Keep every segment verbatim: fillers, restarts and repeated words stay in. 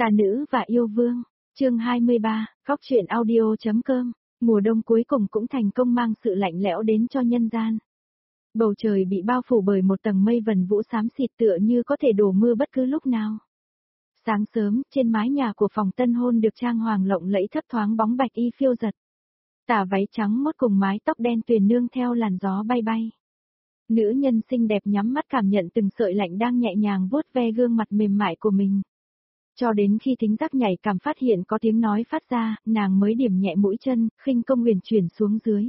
Tà nữ và yêu vương, chương hai mươi ba, Phóc truyện audio.com, mùa đông cuối cùng cũng thành công mang sự lạnh lẽo đến cho nhân gian. Bầu trời bị bao phủ bởi một tầng mây vần vũ xám xịt tựa như có thể đổ mưa bất cứ lúc nào. Sáng sớm, trên mái nhà của phòng tân hôn được trang hoàng lộng lẫy thấp thoáng bóng bạch y phiêu giật. Tà váy trắng mốt cùng mái tóc đen tuyền nương theo làn gió bay bay. Nữ nhân xinh đẹp nhắm mắt cảm nhận từng sợi lạnh đang nhẹ nhàng vuốt ve gương mặt mềm mại của mình. Cho đến khi thính giác nhạy cảm phát hiện có tiếng nói phát ra, nàng mới điểm nhẹ mũi chân, khinh công huyền chuyển xuống dưới.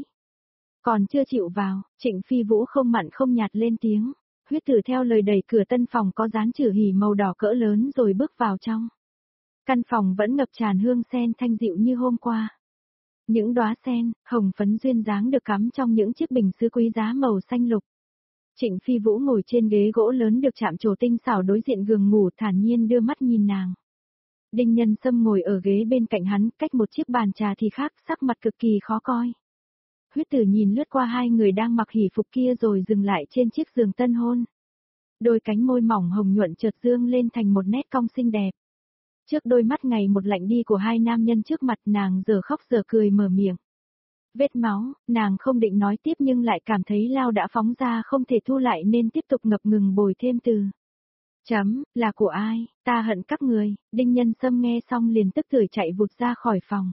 Còn chưa chịu vào, Trịnh Phi Vũ không mặn không nhạt lên tiếng, huyết tử theo lời đẩy cửa tân phòng có dán chữ hỉ màu đỏ cỡ lớn rồi bước vào trong. Căn phòng vẫn ngập tràn hương sen thanh dịu như hôm qua. Những đóa sen, hồng phấn duyên dáng được cắm trong những chiếc bình sứ quý giá màu xanh lục. Trịnh Phi Vũ ngồi trên ghế gỗ lớn được chạm trổ tinh xảo đối diện giường ngủ thản nhiên đưa mắt nhìn nàng. Đinh Nhân Sâm ngồi ở ghế bên cạnh hắn, cách một chiếc bàn trà thì khác, sắc mặt cực kỳ khó coi. Huyết tử nhìn lướt qua hai người đang mặc hỉ phục kia rồi dừng lại trên chiếc giường tân hôn. Đôi cánh môi mỏng hồng nhuận chợt dương lên thành một nét cong xinh đẹp. Trước đôi mắt ngày một lạnh đi của hai nam nhân trước mặt nàng giờ khóc giờ cười mở miệng. Vết máu, nàng không định nói tiếp nhưng lại cảm thấy lao đã phóng ra không thể thu lại nên tiếp tục ngập ngừng bồi thêm từ. Chấm, là của ai, ta hận các người, Đinh Nhân Sâm nghe xong liền tức tưởi chạy vụt ra khỏi phòng.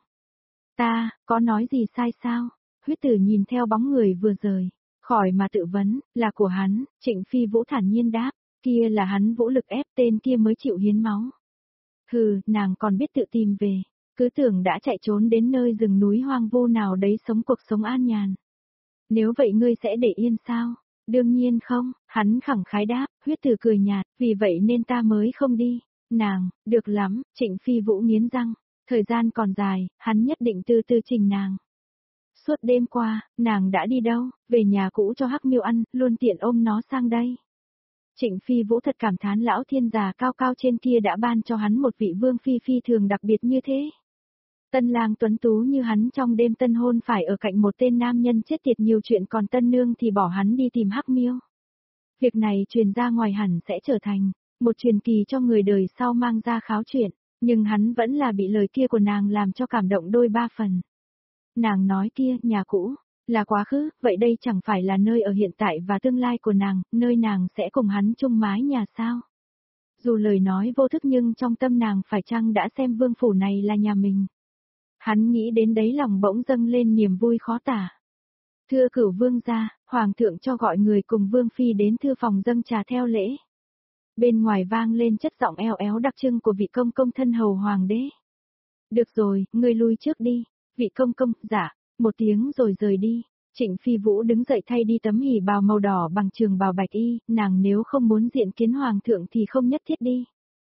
Ta, có nói gì sai sao? Huyết tử nhìn theo bóng người vừa rời, khỏi mà tự vấn, là của hắn, Trịnh Phi Vũ thản nhiên đáp, kia là hắn vũ lực ép tên kia mới chịu hiến máu. Hừ, nàng còn biết tự tìm về, cứ tưởng đã chạy trốn đến nơi rừng núi hoang vu nào đấy sống cuộc sống an nhàn. Nếu vậy ngươi sẽ để yên sao? Đương nhiên không, hắn khẳng khái đáp, huyết tử cười nhạt, vì vậy nên ta mới không đi. Nàng, được lắm, Trịnh Phi Vũ nghiến răng, thời gian còn dài, hắn nhất định từ từ trình nàng. Suốt đêm qua, nàng đã đi đâu, về nhà cũ cho Hắc Miêu ăn, luôn tiện ôm nó sang đây. Trịnh Phi Vũ thật cảm thán lão thiên già cao cao trên kia đã ban cho hắn một vị vương phi phi thường đặc biệt như thế. Tân lang tuấn tú như hắn trong đêm tân hôn phải ở cạnh một tên nam nhân chết tiệt nhiều chuyện còn tân nương thì bỏ hắn đi tìm Hắc Miêu. Việc này truyền ra ngoài hẳn sẽ trở thành một truyền kỳ cho người đời sau mang ra kháo chuyện, nhưng hắn vẫn là bị lời kia của nàng làm cho cảm động đôi ba phần. Nàng nói kia, nhà cũ, là quá khứ, vậy đây chẳng phải là nơi ở hiện tại và tương lai của nàng, nơi nàng sẽ cùng hắn chung mái nhà sao? Dù lời nói vô thức nhưng trong tâm nàng phải chăng đã xem vương phủ này là nhà mình. Hắn nghĩ đến đấy lòng bỗng dâng lên niềm vui khó tả. Thưa cửu vương gia, hoàng thượng cho gọi người cùng vương phi đến thư phòng dâng trà theo lễ. Bên ngoài vang lên chất giọng eo éo đặc trưng của vị công công thân hầu hoàng đế. Được rồi, ngươi lui trước đi, vị công công, dạ, một tiếng rồi rời đi. Trịnh Phi Vũ đứng dậy thay đi tấm hỉ bào màu đỏ bằng trường bào bạch y, nàng nếu không muốn diện kiến hoàng thượng thì không nhất thiết đi.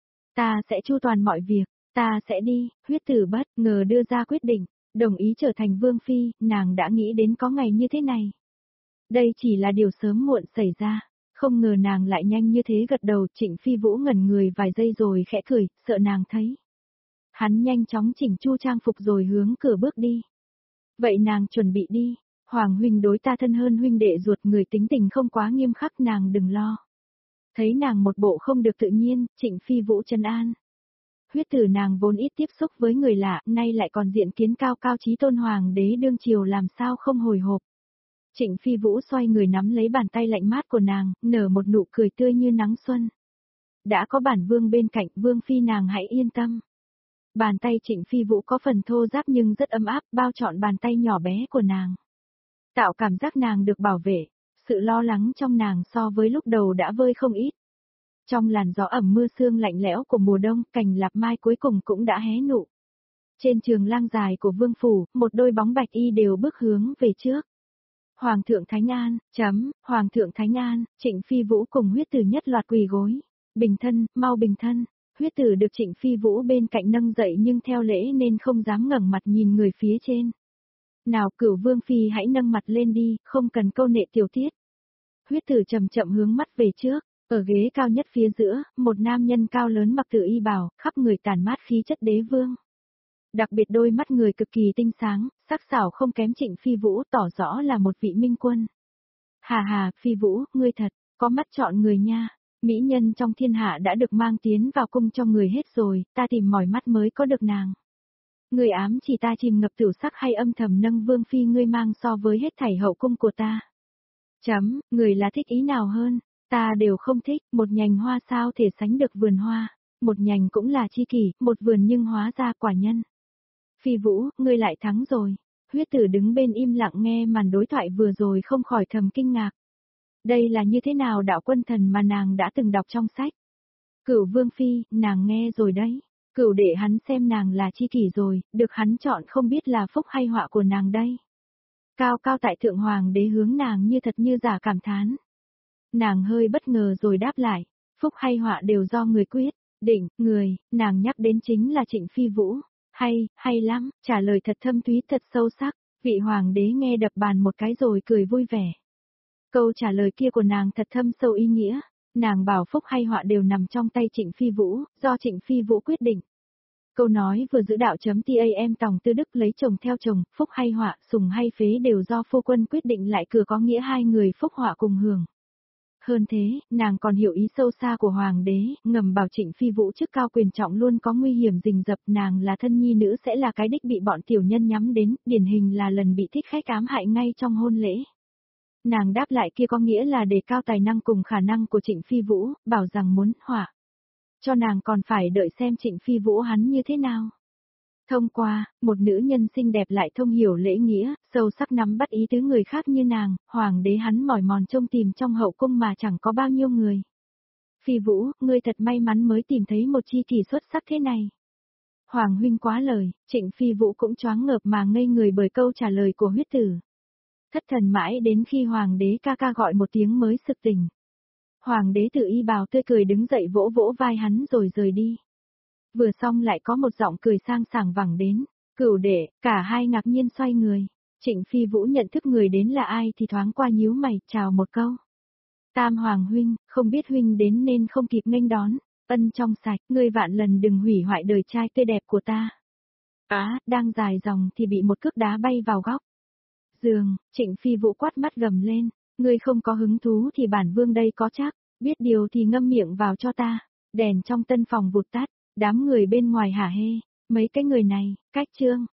Ta sẽ chu toàn mọi việc. Ta sẽ đi, huyết tử bất ngờ đưa ra quyết định, đồng ý trở thành vương phi, nàng đã nghĩ đến có ngày như thế này. Đây chỉ là điều sớm muộn xảy ra, không ngờ nàng lại nhanh như thế gật đầu. Trịnh Phi Vũ ngẩn người vài giây rồi khẽ cười, sợ nàng thấy. Hắn nhanh chóng chỉnh chu trang phục rồi hướng cửa bước đi. Vậy nàng chuẩn bị đi, Hoàng huynh đối ta thân hơn huynh đệ ruột, người tính tình không quá nghiêm khắc, nàng đừng lo. Thấy nàng một bộ không được tự nhiên, Trịnh Phi Vũ trấn an. Huyết tử nàng vốn ít tiếp xúc với người lạ, nay lại còn diện kiến cao cao chí tôn hoàng đế đương triều làm sao không hồi hộp. Trịnh Phi Vũ xoay người nắm lấy bàn tay lạnh mát của nàng, nở một nụ cười tươi như nắng xuân. Đã có bản vương bên cạnh, vương phi nàng hãy yên tâm. Bàn tay Trịnh Phi Vũ có phần thô ráp nhưng rất ấm áp, bao trọn bàn tay nhỏ bé của nàng. Tạo cảm giác nàng được bảo vệ, sự lo lắng trong nàng so với lúc đầu đã vơi không ít. Trong làn gió ẩm mưa sương lạnh lẽo của mùa đông, cành lạp mai cuối cùng cũng đã hé nụ. Trên trường lang dài của vương phủ, một đôi bóng bạch y đều bước hướng về trước. Hoàng thượng Thánh An, chấm, Hoàng thượng Thánh An, Trịnh Phi Vũ cùng huyết tử nhất loạt quỳ gối. Bình thân, mau bình thân. Huyết tử được Trịnh Phi Vũ bên cạnh nâng dậy nhưng theo lễ nên không dám ngẩng mặt nhìn người phía trên. Nào cửu vương phi hãy nâng mặt lên đi, không cần câu nệ tiểu tiết. Huyết tử chậm chậm hướng mắt về trước. Ở ghế cao nhất phía giữa, một nam nhân cao lớn mặc tự y bào, khắp người tản mát khí chất đế vương. Đặc biệt đôi mắt người cực kỳ tinh sáng, sắc sảo không kém Trịnh Phi Vũ, tỏ rõ là một vị minh quân. Hà hà, Phi Vũ, ngươi thật, có mắt chọn người nha. Mỹ nhân trong thiên hạ đã được mang tiến vào cung cho người hết rồi, ta tìm mỏi mắt mới có được nàng. Người ám chỉ ta chìm ngập tiểu sắc hay âm thầm nâng vương phi ngươi mang so với hết thảy hậu cung của ta. Chấm, người là thích ý nào hơn, ta đều không thích, một nhành hoa sao thể sánh được vườn hoa, một nhành cũng là chi kỷ, một vườn nhưng hóa ra quả nhân. Phi Vũ, ngươi lại thắng rồi. Huyết Tử đứng bên im lặng nghe màn đối thoại vừa rồi không khỏi thầm kinh ngạc. Đây là như thế nào đạo quân thần mà nàng đã từng đọc trong sách. Cửu Vương Phi, nàng nghe rồi đấy. Cửu để hắn xem nàng là chi kỷ rồi, được hắn chọn không biết là phúc hay họa của nàng đây. Cao cao tại thượng hoàng đế hướng nàng như thật như giả cảm thán. Nàng hơi bất ngờ rồi đáp lại, phúc hay họa đều do người quyết, định, người, nàng nhắc đến chính là Trịnh Phi Vũ. Hay, hay lắm, trả lời thật thâm thúy thật sâu sắc, vị hoàng đế nghe đập bàn một cái rồi cười vui vẻ. Câu trả lời kia của nàng thật thâm sâu ý nghĩa, nàng bảo phúc hay họa đều nằm trong tay Trịnh Phi Vũ, do Trịnh Phi Vũ quyết định. Câu nói vừa giữ đạo chấm tam Tòng Tư Đức lấy chồng theo chồng, phúc hay họa, sùng hay phế đều do phu quân quyết định lại cửa có nghĩa hai người phúc họa cùng hưởng. Hơn thế, nàng còn hiểu ý sâu xa của hoàng đế, ngầm bảo Trịnh Phi Vũ chức cao quyền trọng luôn có nguy hiểm rình rập, nàng là thân nhi nữ sẽ là cái đích bị bọn tiểu nhân nhắm đến, điển hình là lần bị thích khách ám hại ngay trong hôn lễ. Nàng đáp lại kia có nghĩa là đề cao tài năng cùng khả năng của Trịnh Phi Vũ, bảo rằng muốn họa. Cho nàng còn phải đợi xem Trịnh Phi Vũ hắn như thế nào. Thông qua, một nữ nhân xinh đẹp lại thông hiểu lễ nghĩa, sâu sắc nắm bắt ý tứ người khác như nàng, hoàng đế hắn mỏi mòn trông tìm trong hậu cung mà chẳng có bao nhiêu người. Phi Vũ, ngươi thật may mắn mới tìm thấy một chi kỷ xuất sắc thế này. Hoàng huynh quá lời, Trịnh Phi Vũ cũng choáng ngợp mà ngây người bởi câu trả lời của Huyết Tử. Thất thần mãi đến khi hoàng đế ca ca gọi một tiếng mới sực tỉnh. Hoàng đế tự y bào tươi cười đứng dậy vỗ vỗ vai hắn rồi rời đi. Vừa xong lại có một giọng cười sang sảng vẳng đến, Cửu đệ, cả hai ngạc nhiên xoay người. Trịnh Phi Vũ nhận thức người đến là ai thì thoáng qua nhíu mày, chào một câu. Tam Hoàng huynh, không biết huynh đến nên không kịp nghênh đón, ân trong sạch, ngươi vạn lần đừng hủy hoại đời trai tươi đẹp của ta. Á, đang dài dòng thì bị một cước đá bay vào góc. Giường, Trịnh Phi Vũ quát mắt gầm lên, ngươi không có hứng thú thì bản vương đây có chắc, biết điều thì ngâm miệng vào cho ta. Đèn trong tân phòng vụt tắt, đám người bên ngoài hả hê, mấy cái người này, cách trương.